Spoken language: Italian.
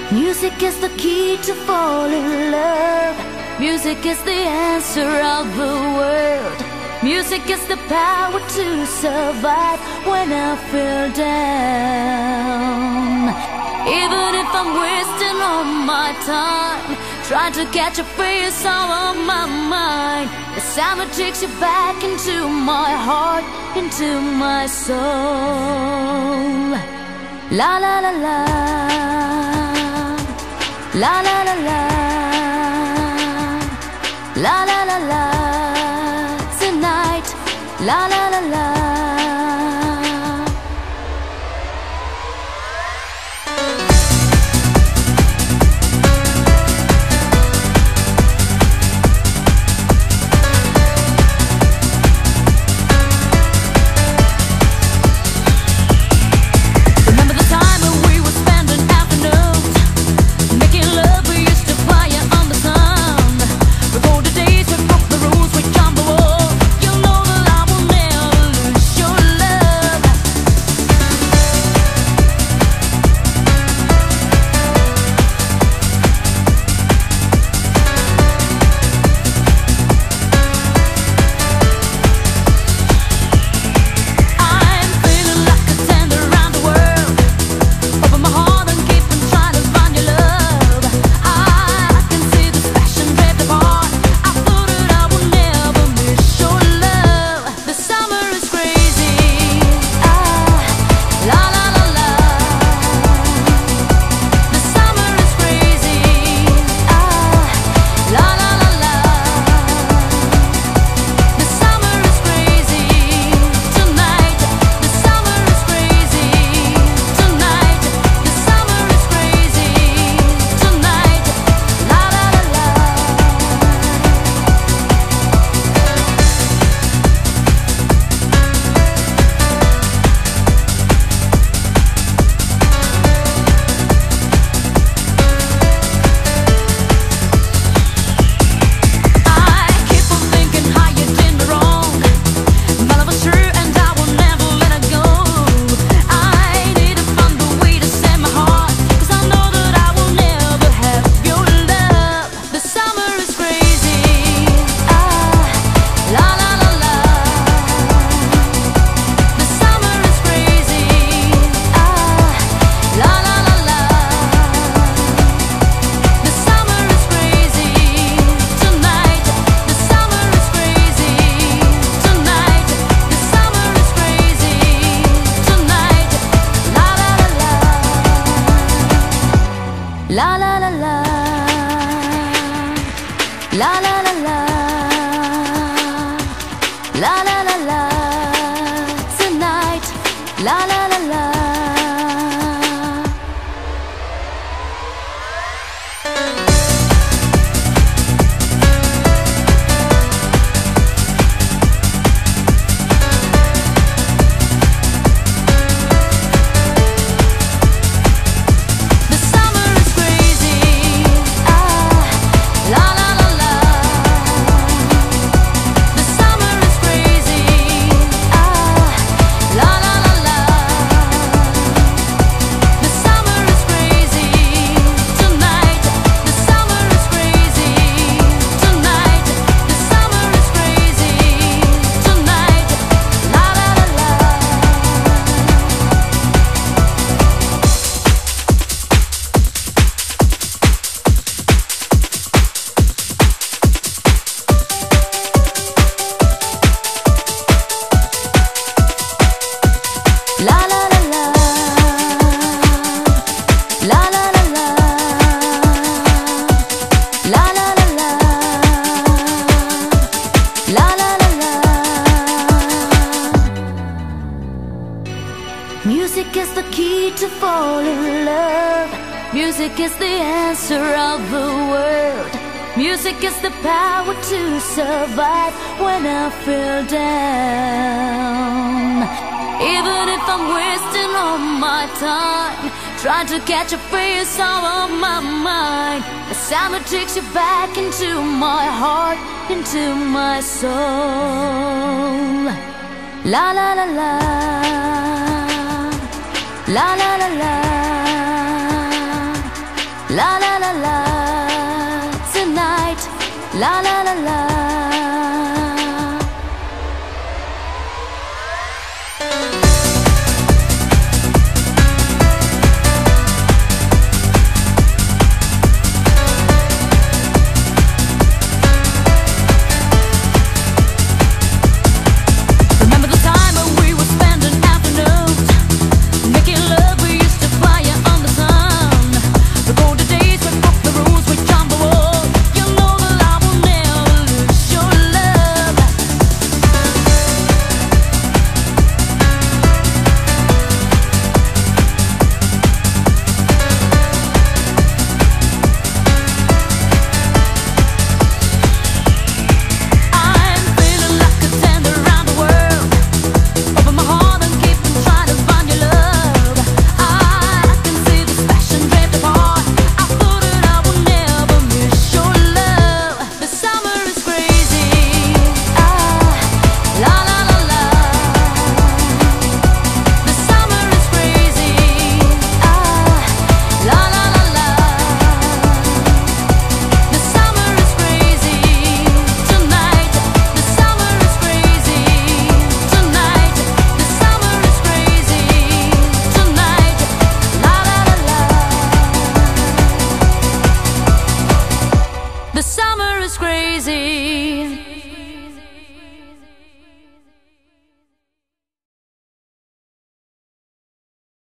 Music is the key to fall in love. Music is the answer of the world. Music is the power to survive when I feel down. Even if I'm wasting all my time trying to catch a face out of my mind, the summer takes you back into my heart, into my soul. La la la la, la la la la, la la la la, tonight, la la la la. La la la la, la la la la, la la la la, tonight, la la la la. Music is the key to fall in love. Music is the answer of the world. Music is the power to survive when I feel down. Even if I'm wasting all my time trying to catch a face out of my mind, the summer takes you back into my heart, into my soul. La la la la, la la la la, La la la la, tonight. La la la la.